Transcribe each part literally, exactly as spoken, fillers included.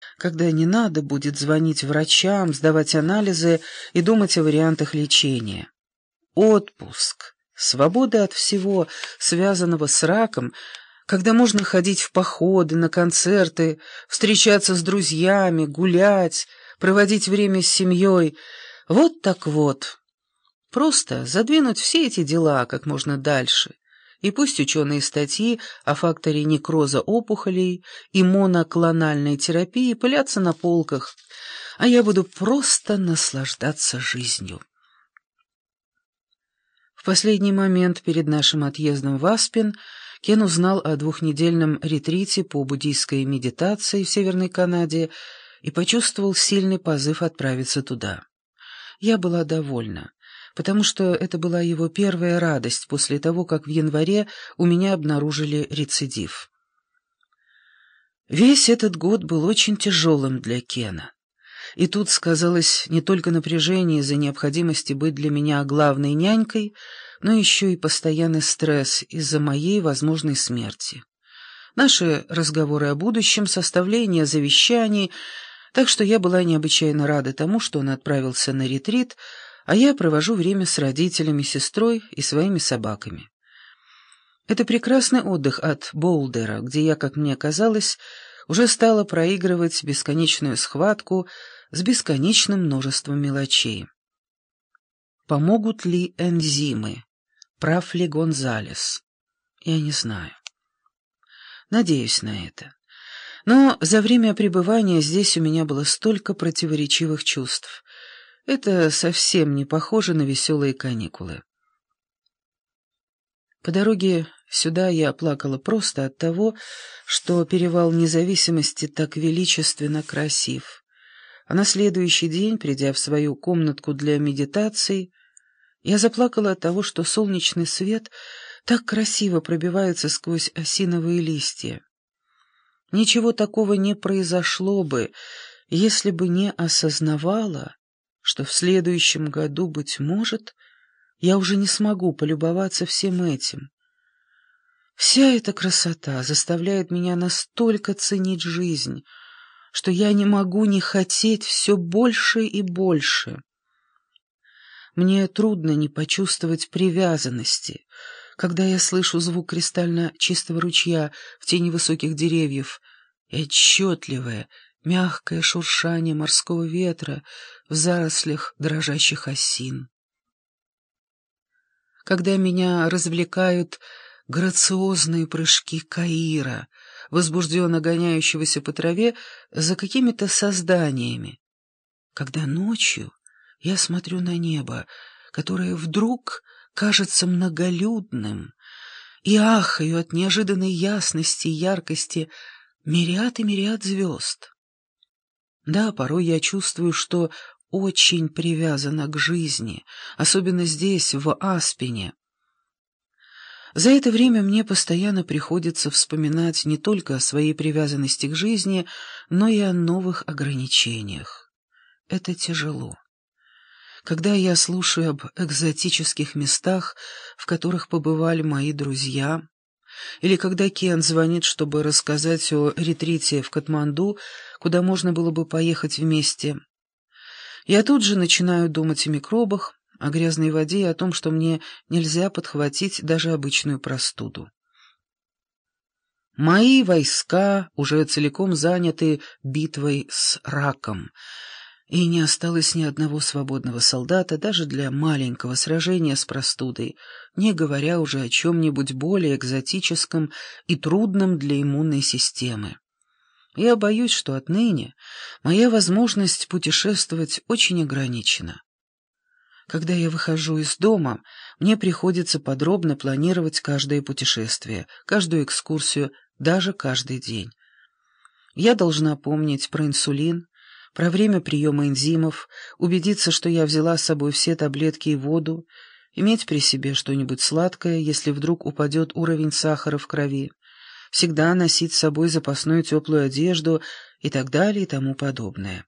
когда не надо будет звонить врачам, сдавать анализы и думать о вариантах лечения. Отпуск, свобода от всего, связанного с раком, когда можно ходить в походы, на концерты, встречаться с друзьями, гулять, проводить время с семьей. Вот так вот. Просто задвинуть все эти дела как можно дальше. И пусть ученые статьи о факторе некроза опухолей и моноклональной терапии пылятся на полках, а я буду просто наслаждаться жизнью. В последний момент перед нашим отъездом в Аспен Кен узнал о двухнедельном ретрите по буддийской медитации в Северной Канаде и почувствовал сильный позыв отправиться туда. Я была довольна, потому что это была его первая радость после того, как в январе у меня обнаружили рецидив. Весь этот год был очень тяжелым для Кена. И тут сказалось не только напряжение из-за необходимости быть для меня главной нянькой, но еще и постоянный стресс из-за моей возможной смерти. Наши разговоры о будущем, составление завещаний, так что я была необычайно рада тому, что он отправился на ретрит, а я провожу время с родителями, сестрой и своими собаками. Это прекрасный отдых от Боулдера, где я, как мне казалось, уже стала проигрывать бесконечную схватку с бесконечным множеством мелочей. Помогут ли энзимы? Прав ли Гонзалес? Я не знаю. Надеюсь на это. Но за время пребывания здесь у меня было столько противоречивых чувств. Это совсем не похоже на веселые каникулы. По дороге сюда я плакала просто от того, что перевал Независимости так величественно красив. А на следующий день, придя в свою комнатку для медитации, я заплакала от того, что солнечный свет так красиво пробивается сквозь осиновые листья. Ничего такого не произошло бы, если бы не осознавала, что в следующем году, быть может, я уже не смогу полюбоваться всем этим. Вся эта красота заставляет меня настолько ценить жизнь, что я не могу не хотеть все больше и больше. Мне трудно не почувствовать привязанности, когда я слышу звук кристально чистого ручья в тени высоких деревьев и отчетливое, мягкое шуршание морского ветра в зарослях дрожащих осин. Когда меня развлекают грациозные прыжки Каира, возбужденно гоняющегося по траве за какими-то созданиями. Когда ночью я смотрю на небо, которое вдруг кажется многолюдным, и ахаю от неожиданной ясности и яркости мириад и мириад звезд. Да, порой я чувствую, что очень привязана к жизни, особенно здесь, в Аспене. За это время мне постоянно приходится вспоминать не только о своей привязанности к жизни, но и о новых ограничениях. Это тяжело. Когда я слушаю об экзотических местах, в которых побывали мои друзья, или когда Кен звонит, чтобы рассказать о ретрите в Катманду, куда можно было бы поехать вместе, я тут же начинаю думать о микробах, о грязной воде и о том, что мне нельзя подхватить даже обычную простуду. Мои войска уже целиком заняты битвой с раком, и не осталось ни одного свободного солдата даже для маленького сражения с простудой, не говоря уже о чем-нибудь более экзотическом и трудном для иммунной системы. Я боюсь, что отныне моя возможность путешествовать очень ограничена. Когда я выхожу из дома, мне приходится подробно планировать каждое путешествие, каждую экскурсию, даже каждый день. Я должна помнить про инсулин, про время приема энзимов, убедиться, что я взяла с собой все таблетки и воду, иметь при себе что-нибудь сладкое, если вдруг упадет уровень сахара в крови, всегда носить с собой запасную теплую одежду и так далее и тому подобное.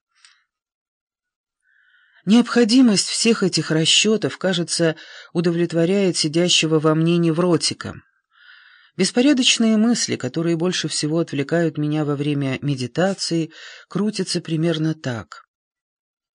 Необходимость всех этих расчетов, кажется, удовлетворяет сидящего во мне невротика. Беспорядочные мысли, которые больше всего отвлекают меня во время медитации, крутятся примерно так.